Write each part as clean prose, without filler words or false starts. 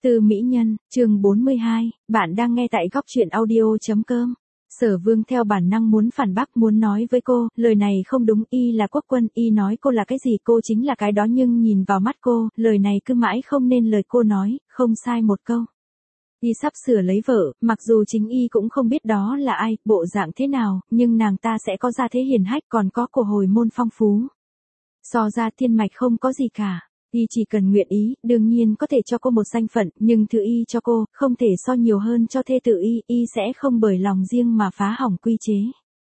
Từ Mỹ Nhân, chương 42, bạn đang nghe tại góc truyện audio.com. Sở Vương theo bản năng muốn phản bác, muốn nói với cô, lời này không đúng, y là quốc quân, y nói cô là cái gì cô chính là cái đó, nhưng nhìn vào mắt cô, lời này cứ mãi không nên lời cô nói, không sai một câu. Y sắp sửa lấy vợ, mặc dù chính y cũng không biết đó là ai, bộ dạng thế nào, nhưng nàng ta sẽ có gia thế hiền hách, còn có của hồi môn phong phú. So ra thiên mạch không có gì cả. Y chỉ cần nguyện ý, đương nhiên có thể cho cô một danh phận, nhưng thứ y cho cô, không thể so nhiều hơn cho thê tử y sẽ không bởi lòng riêng mà phá hỏng quy chế.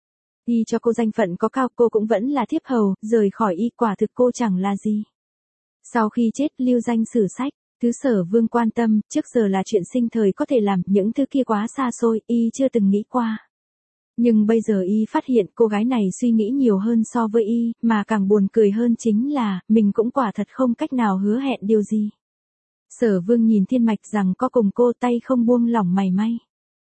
Y cho cô danh phận có cao, cô cũng vẫn là thiếp hầu, rời khỏi y quả thực cô chẳng là gì. Sau khi chết lưu danh sử sách, thứ Sở Vương quan tâm, trước giờ là chuyện sinh thời có thể làm, những thứ kia quá xa xôi, y chưa từng nghĩ qua. Nhưng bây giờ y phát hiện cô gái này suy nghĩ nhiều hơn so với y, mà càng buồn cười hơn chính là, mình cũng quả thật không cách nào hứa hẹn điều gì. Sở Vương nhìn thiên mạch rằng có cùng cô, tay không buông lỏng mảy may.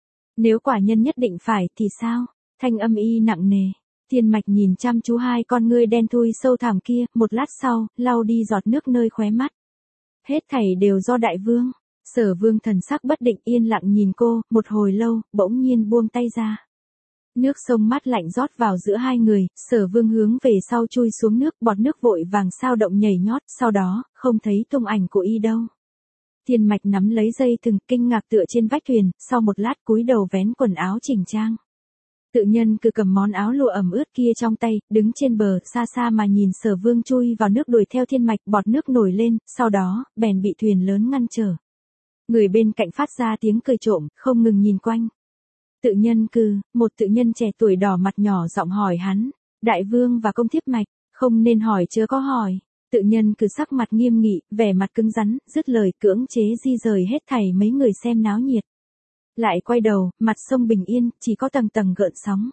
Nếu quả nhân nhất định phải thì sao? Thanh âm y nặng nề. Thiên mạch nhìn chăm chú hai con ngươi đen thui sâu thẳm kia, một lát sau, lau đi giọt nước nơi khóe mắt. Hết thảy đều do đại vương. Sở Vương thần sắc bất định yên lặng nhìn cô, một hồi lâu, bỗng nhiên buông tay ra. Nước sông mát lạnh rót vào giữa hai người, Sở Vương hướng về sau chui xuống nước, bọt nước vội vàng sao động nhảy nhót, sau đó, không thấy tung ảnh của y đâu. Thiên mạch nắm lấy dây thừng, kinh ngạc tựa trên vách thuyền, sau một lát cúi đầu vén quần áo chỉnh trang. Tự nhân cứ cầm món áo lụa ẩm ướt kia trong tay, đứng trên bờ, xa xa mà nhìn Sở Vương chui vào nước đuổi theo thiên mạch, bọt nước nổi lên, sau đó, bèn bị thuyền lớn ngăn trở. Người bên cạnh phát ra tiếng cười trộm, không ngừng nhìn quanh. Tự nhân cư, một tự nhân trẻ tuổi đỏ mặt nhỏ giọng hỏi hắn, đại vương và công thiếp mạch, không nên hỏi chớ có hỏi. Tự nhân cư sắc mặt nghiêm nghị, vẻ mặt cứng rắn, dứt lời cưỡng chế di rời hết thảy mấy người xem náo nhiệt. Lại quay đầu, mặt sông bình yên, chỉ có tầng tầng gợn sóng.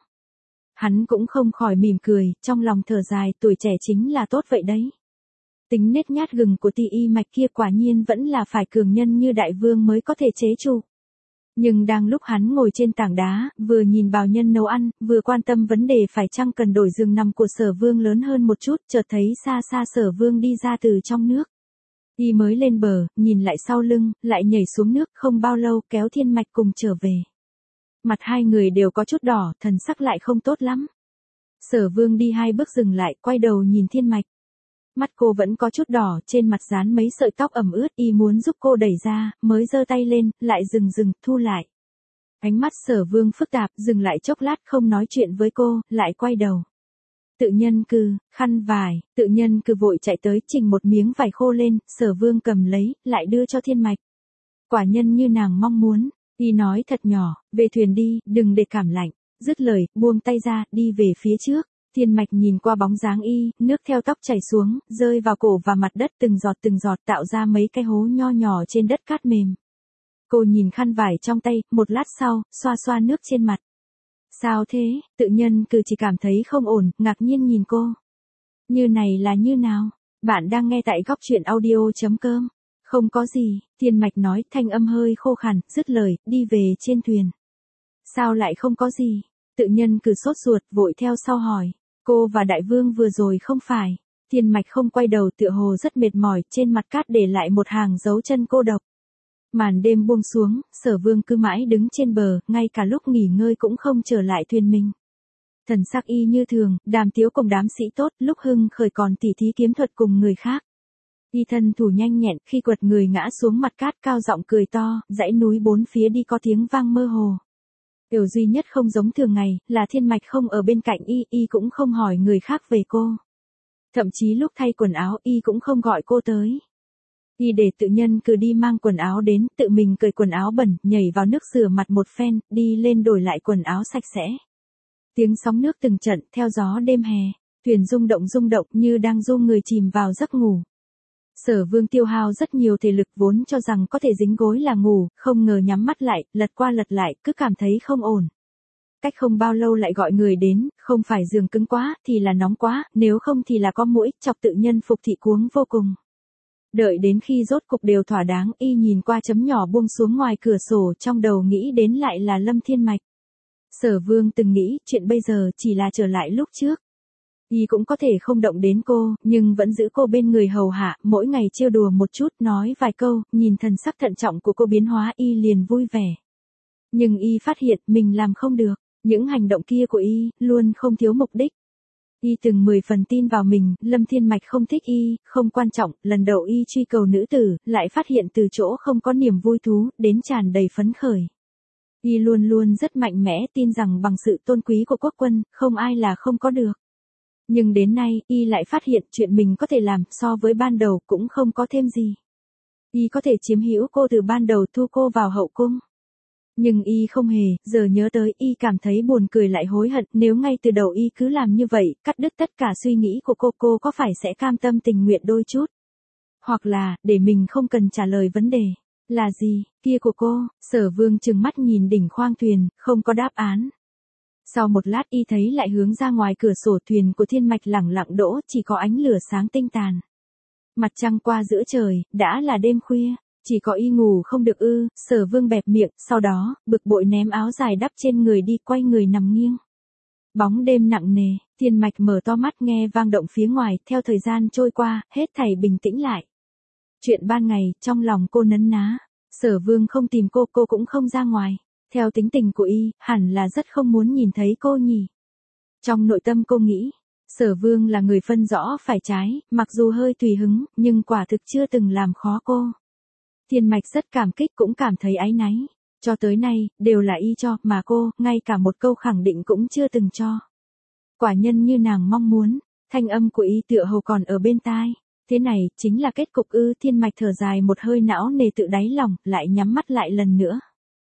Hắn cũng không khỏi mỉm cười, trong lòng thở dài, tuổi trẻ chính là tốt vậy đấy. Tính nết nhát gừng của y mạch kia quả nhiên vẫn là phải cường nhân như đại vương mới có thể chế trụ. Nhưng đang lúc hắn ngồi trên tảng đá, vừa nhìn bào nhân nấu ăn, vừa quan tâm vấn đề phải chăng cần đổi giường nằm của Sở Vương lớn hơn một chút, chợt thấy xa xa Sở Vương đi ra từ trong nước. Y mới lên bờ, nhìn lại sau lưng, lại nhảy xuống nước, không bao lâu kéo thiên mạch cùng trở về. Mặt hai người đều có chút đỏ, thần sắc lại không tốt lắm. Sở Vương đi hai bước dừng lại, quay đầu nhìn thiên mạch. Mắt cô vẫn có chút đỏ, trên mặt dán mấy sợi tóc ẩm ướt, y muốn giúp cô đẩy ra, mới giơ tay lên, lại dừng, thu lại. Ánh mắt Sở Vương phức tạp, dừng lại chốc lát không nói chuyện với cô, lại quay đầu. Tự nhân cư, khăn vải, tự nhân cư vội chạy tới, chỉnh một miếng vải khô lên, Sở Vương cầm lấy, lại đưa cho thiên mạch. Quả nhân như nàng mong muốn, y nói thật nhỏ, về thuyền đi, đừng để cảm lạnh, dứt lời, buông tay ra, đi về phía trước. Thiên mạch nhìn qua bóng dáng y, nước theo tóc chảy xuống, rơi vào cổ và mặt đất từng giọt tạo ra mấy cái hố nho nhỏ trên đất cát mềm. Cô nhìn khăn vải trong tay, một lát sau, xoa nước trên mặt. Sao thế, tự nhân cứ chỉ cảm thấy không ổn, ngạc nhiên nhìn cô. Như này là như nào? Bạn đang nghe tại góc truyện audio.com. Không có gì, thiên mạch nói, thanh âm hơi khô khàn, dứt lời, đi về trên thuyền. Sao lại không có gì? Tự nhân cứ sốt ruột, vội theo sau hỏi. Cô và đại vương vừa rồi không phải. Thiên mạch không quay đầu, tựa hồ rất mệt mỏi, trên mặt cát để lại một hàng dấu chân cô độc. Màn đêm buông xuống, Sở Vương cứ mãi đứng trên bờ, ngay cả lúc nghỉ ngơi cũng không trở lại thuyền mình. Thần sắc y như thường, đàm tiếu cùng đám sĩ tốt, lúc hưng khởi còn tỉ thí kiếm thuật cùng người khác. Y thân thủ nhanh nhẹn, khi quật người ngã xuống mặt cát cao giọng cười to, dãy núi bốn phía đi có tiếng vang mơ hồ. Điều duy nhất không giống thường ngày, là thiên mạch không ở bên cạnh y cũng không hỏi người khác về cô. Thậm chí lúc thay quần áo y cũng không gọi cô tới. Y để tự nhân cứ đi mang quần áo đến, tự mình cởi quần áo bẩn, nhảy vào nước rửa mặt một phen, đi lên đổi lại quần áo sạch sẽ. Tiếng sóng nước từng trận, theo gió đêm hè, thuyền rung động như đang du người chìm vào giấc ngủ. Sở Vương tiêu hao rất nhiều thể lực, vốn cho rằng có thể dính gối là ngủ, không ngờ nhắm mắt lại, lật qua lật lại, cứ cảm thấy không ổn. Cách không bao lâu lại gọi người đến, không phải giường cứng quá, thì là nóng quá, nếu không thì là có muỗi, chọc tự nhân Phục Thị cuống vô cùng. Đợi đến khi rốt cục đều thỏa đáng, y nhìn qua chấm nhỏ buông xuống ngoài cửa sổ, trong đầu nghĩ đến lại là Lâm Thiên Mạch. Sở Vương từng nghĩ, chuyện bây giờ chỉ là trở lại lúc trước. Y cũng có thể không động đến cô, nhưng vẫn giữ cô bên người hầu hạ, mỗi ngày trêu đùa một chút, nói vài câu, nhìn thần sắc thận trọng của cô biến hóa Y liền vui vẻ. Nhưng Y phát hiện mình làm không được, những hành động kia của Y, luôn không thiếu mục đích. Y từng 10 phần tin vào mình, Lâm Thiên Mạch không thích Y, không quan trọng, lần đầu Y truy cầu nữ tử, lại phát hiện từ chỗ không có niềm vui thú, đến tràn đầy phấn khởi. Y luôn luôn rất mạnh mẽ tin rằng bằng sự tôn quý của quốc quân, không ai là không có được. Nhưng đến nay, Y lại phát hiện chuyện mình có thể làm so với ban đầu cũng không có thêm gì. Y có thể chiếm hữu cô từ ban đầu thu cô vào hậu cung. Nhưng Y không hề, giờ nhớ tới Y cảm thấy buồn cười lại hối hận, nếu ngay từ đầu Y cứ làm như vậy, cắt đứt tất cả suy nghĩ của cô có phải sẽ cam tâm tình nguyện đôi chút? Hoặc là, để mình không cần trả lời vấn đề. Là gì, kia của cô, Sở Vương trừng mắt nhìn đỉnh khoang thuyền, không có đáp án. Sau một lát Y thấy lại hướng ra ngoài cửa sổ thuyền của Thiên Mạch lẳng lặng đỗ, chỉ có ánh lửa sáng tinh tàn. Mặt trăng qua giữa trời, đã là đêm khuya, chỉ có Y ngủ không được ư, Sở Vương bẹp miệng, sau đó, bực bội ném áo dài đắp trên người đi quay người nằm nghiêng. Bóng đêm nặng nề, Thiên Mạch mở to mắt nghe vang động phía ngoài, theo thời gian trôi qua, hết thảy bình tĩnh lại. Chuyện ban ngày, trong lòng cô nấn ná, Sở Vương không tìm cô cũng không ra ngoài. Theo tính tình của Y, hẳn là rất không muốn nhìn thấy cô nhỉ. Trong nội tâm cô nghĩ, Sở Vương là người phân rõ phải trái, mặc dù hơi tùy hứng, nhưng quả thực chưa từng làm khó cô. Thiên Mạch rất cảm kích cũng cảm thấy áy náy. Cho tới nay, đều là Y cho, mà cô, ngay cả một câu khẳng định cũng chưa từng cho. Quả nhân như nàng mong muốn, thanh âm của Y tựa hồ còn ở bên tai. Thế này, chính là kết cục ư. Thiên Mạch thở dài một hơi não nề tự đáy lòng, lại nhắm mắt lại lần nữa.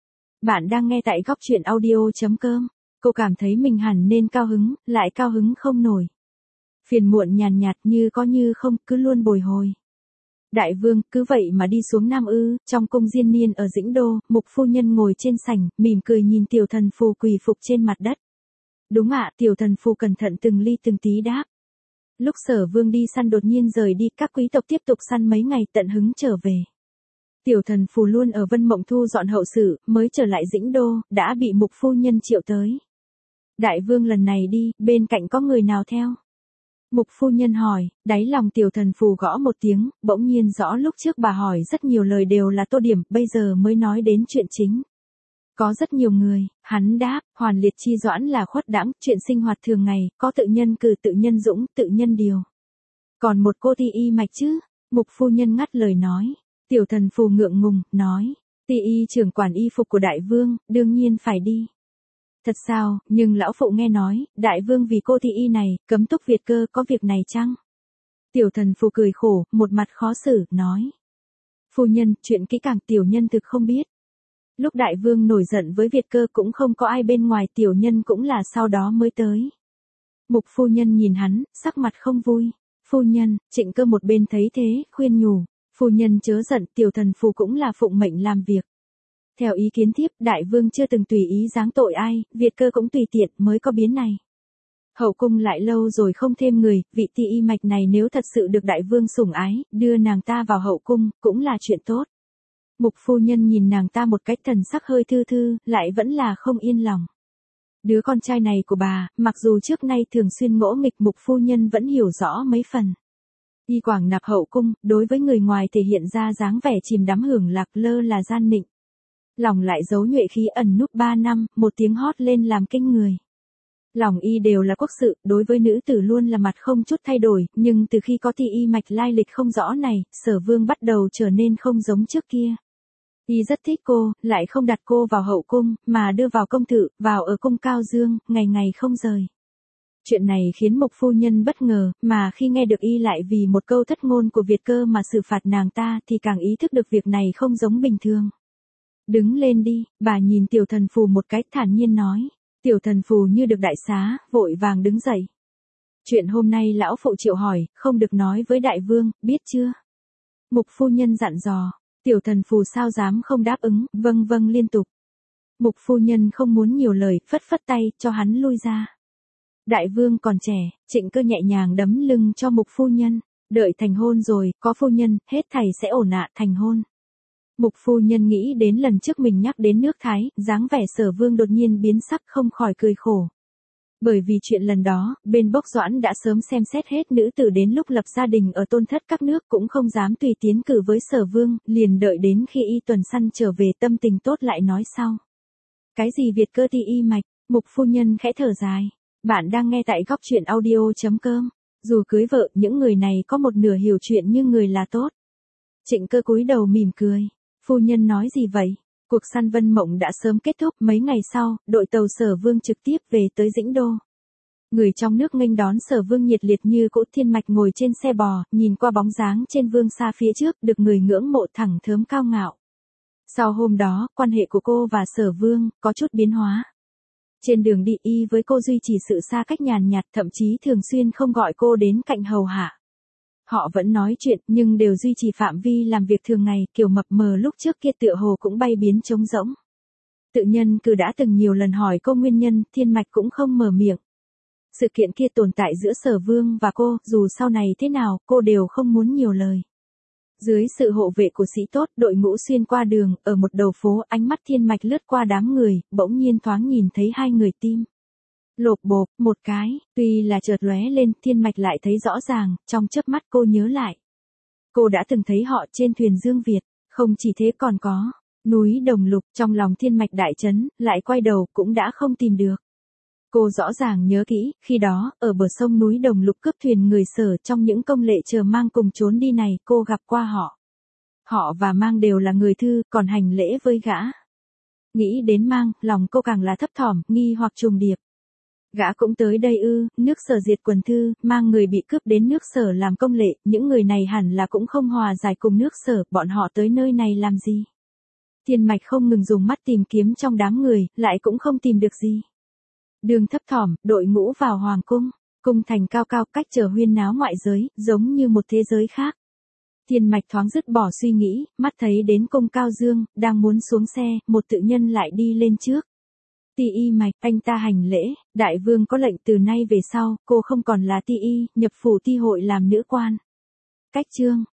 Bạn đang nghe tại góc chuyện audio.com. Cô cảm thấy mình hẳn nên cao hứng, lại cao hứng không nổi. Phiền muộn nhàn nhạt như có như không, cứ luôn bồi hồi. Đại vương, cứ vậy mà đi xuống Nam ư, trong cung Diên Niên ở Dĩnh Đô, Mục phu nhân ngồi trên sảnh, mỉm cười nhìn tiểu thần phù quỳ phục trên mặt đất. Đúng ạ, tiểu thần phù cẩn thận từng ly từng tí đáp. Lúc Sở Vương đi săn đột nhiên rời đi, các quý tộc tiếp tục săn mấy ngày tận hứng trở về. Tiểu thần phù luôn ở Vân Mộng thu dọn hậu sự, mới trở lại Dĩnh Đô, đã bị Mục phu nhân triệu tới. Đại vương lần này đi, bên cạnh có người nào theo? Mục phu nhân hỏi, đáy lòng tiểu thần phù gõ một tiếng, bỗng nhiên rõ lúc trước bà hỏi rất nhiều lời đều là tô điểm, bây giờ mới nói đến chuyện chính. Có rất nhiều người, hắn đáp, Hoàn Liệt Chi Doãn là khuất đãng, chuyện sinh hoạt thường ngày, có tự nhân cử tự nhân dũng, tự nhân điều. Còn một cô Ti Y Mạch chứ? Mục phu nhân ngắt lời nói. Tiểu thần phù ngượng ngùng, nói, Ti Y trưởng quản y phục của đại vương, đương nhiên phải đi. Thật sao, nhưng lão phụ nghe nói, đại vương vì cô Ti Y này, cấm túc Việt Cơ, có việc này chăng? Tiểu thần phù cười khổ, một mặt khó xử, nói. Phu nhân, chuyện kỹ càng tiểu nhân thực không biết. Lúc đại vương nổi giận với Việt Cơ cũng không có ai bên ngoài, tiểu nhân cũng là sau đó mới tới. Mục phu nhân nhìn hắn, sắc mặt không vui. Phu nhân, Trịnh Cơ một bên thấy thế, khuyên nhủ. Phu nhân chớ giận, tiểu thần phù cũng là phụng mệnh làm việc. Theo ý kiến thiếp, đại vương chưa từng tùy ý giáng tội ai, Việt Cơ cũng tùy tiện mới có biến này. Hậu cung lại lâu rồi không thêm người, vị Ti Y Mạch này nếu thật sự được đại vương sủng ái, đưa nàng ta vào hậu cung, cũng là chuyện tốt. Mục phu nhân nhìn nàng ta một cách thần sắc hơi thư thư, lại vẫn là không yên lòng. Đứa con trai này của bà, mặc dù trước nay thường xuyên ngỗ nghịch, mục phu nhân vẫn hiểu rõ mấy phần. Y quảng nạp hậu cung, đối với người ngoài thể hiện ra dáng vẻ chìm đắm hưởng lạc lơ là gian nịnh. Lòng lại giấu nhuệ khí ẩn núp 3 năm, một tiếng hót lên làm kinh người. Lòng Y đều là quốc sự, đối với nữ tử luôn là mặt không chút thay đổi, nhưng từ khi có Ti Y Mạch lai lịch không rõ này, Sở Vương bắt đầu trở nên không giống trước kia. Y rất thích cô, lại không đặt cô vào hậu cung, mà đưa vào công thự, vào ở cung Cao Dương, ngày ngày không rời. Chuyện này khiến Mục phu nhân bất ngờ, mà khi nghe được Y lại vì một câu thất ngôn của Việt Cơ mà xử phạt nàng ta thì càng ý thức được việc này không giống bình thường. Đứng lên đi, bà nhìn tiểu thần phù một cách thản nhiên nói. Tiểu thần phù như được đại xá, vội vàng đứng dậy. Chuyện hôm nay lão phụ triệu hỏi, không được nói với đại vương, biết chưa? Mục phu nhân dặn dò. Tiểu thần phù sao dám không đáp ứng, vâng vâng liên tục. Mục phu nhân không muốn nhiều lời, phất phất tay, cho hắn lui ra. Đại vương còn trẻ, Trịnh Cơ nhẹ nhàng đấm lưng cho mục phu nhân. Đợi thành hôn rồi, có phu nhân, hết thảy sẽ ổn ạ thành hôn. Mục phu nhân nghĩ đến lần trước mình nhắc đến nước Thái, dáng vẻ Sở Vương đột nhiên biến sắc không khỏi cười khổ. Bởi vì chuyện lần đó, bên Bốc Doãn đã sớm xem xét hết nữ tử đến lúc lập gia đình ở tôn thất các nước cũng không dám tùy tiến cử với Sở Vương, liền đợi đến khi y tuần săn trở về tâm tình tốt lại nói sau. Cái gì Việt cơ ti y mạch, Mục phu nhân khẽ thở dài. Bạn đang nghe tại góc truyện audio.com. Dù cưới vợ, những người này có một nửa hiểu chuyện nhưng người là tốt. Trịnh Cơ cúi đầu mỉm cười. Phu nhân nói gì vậy? Cuộc săn Vân Mộng đã sớm kết thúc, mấy ngày sau, đội tàu Sở Vương trực tiếp về tới Dĩnh Đô. Người trong nước nghênh đón Sở Vương nhiệt liệt như cỗ. Thiên Mạch ngồi trên xe bò, nhìn qua bóng dáng trên vương xa phía trước, được người ngưỡng mộ thẳng thớm cao ngạo. Sau hôm đó, quan hệ của cô và Sở Vương có chút biến hóa. Trên đường đi y với cô duy trì sự xa cách nhàn nhạt, thậm chí thường xuyên không gọi cô đến cạnh hầu hạ. Họ vẫn nói chuyện nhưng đều duy trì phạm vi làm việc thường ngày, kiểu mập mờ lúc trước kia tựa hồ cũng bay biến trống rỗng. Tự nhân cứ đã từng nhiều lần hỏi cô nguyên nhân, Thiên Mạch cũng không mở miệng. Sự kiện kia tồn tại giữa Sở Vương và cô, dù sau này thế nào, cô đều không muốn nhiều lời. Dưới sự hộ vệ của sĩ tốt, đội ngũ xuyên qua đường, ở một đầu phố, ánh mắt Thiên Mạch lướt qua đám người, bỗng nhiên thoáng nhìn thấy hai người tim. Lộp bộp, một cái, tuy là chợt lóe lên, Thiên Mạch lại thấy rõ ràng, trong chớp mắt cô nhớ lại. Cô đã từng thấy họ trên thuyền Dương Việt, không chỉ thế còn có núi Đồng Lục. Trong lòng Thiên Mạch đại chấn, lại quay đầu cũng đã không tìm được. Cô rõ ràng nhớ kỹ, khi đó, ở bờ sông núi Đồng Lục cướp thuyền người Sở, trong những công lệ chờ Mang cùng trốn đi này, cô gặp qua họ. Họ và Mang đều là người Thư, còn hành lễ với gã. Nghĩ đến Mang, lòng cô càng là thấp thỏm, nghi hoặc trùng điệp. Gã cũng tới đây ư? Nước Sở diệt quần Thư, Mang người bị cướp đến nước Sở làm công lệ, những người này hẳn là cũng không hòa giải cùng nước Sở, bọn họ tới nơi này làm gì? Thiên Mạch không ngừng dùng mắt tìm kiếm trong đám người, lại cũng không tìm được gì. Đường thấp thỏm, đội ngũ vào hoàng cung, cung thành cao cao, cách trở huyên náo ngoại giới, giống như một thế giới khác. Thiên Mạch thoáng dứt bỏ suy nghĩ, mắt thấy đến cung Cao Dương, đang muốn xuống xe, một tự nhân lại đi lên trước. Ti y Mạch, anh ta hành lễ, đại vương có lệnh từ nay về sau, cô không còn là ti y, nhập phủ ti hội làm nữ quan. Cách chương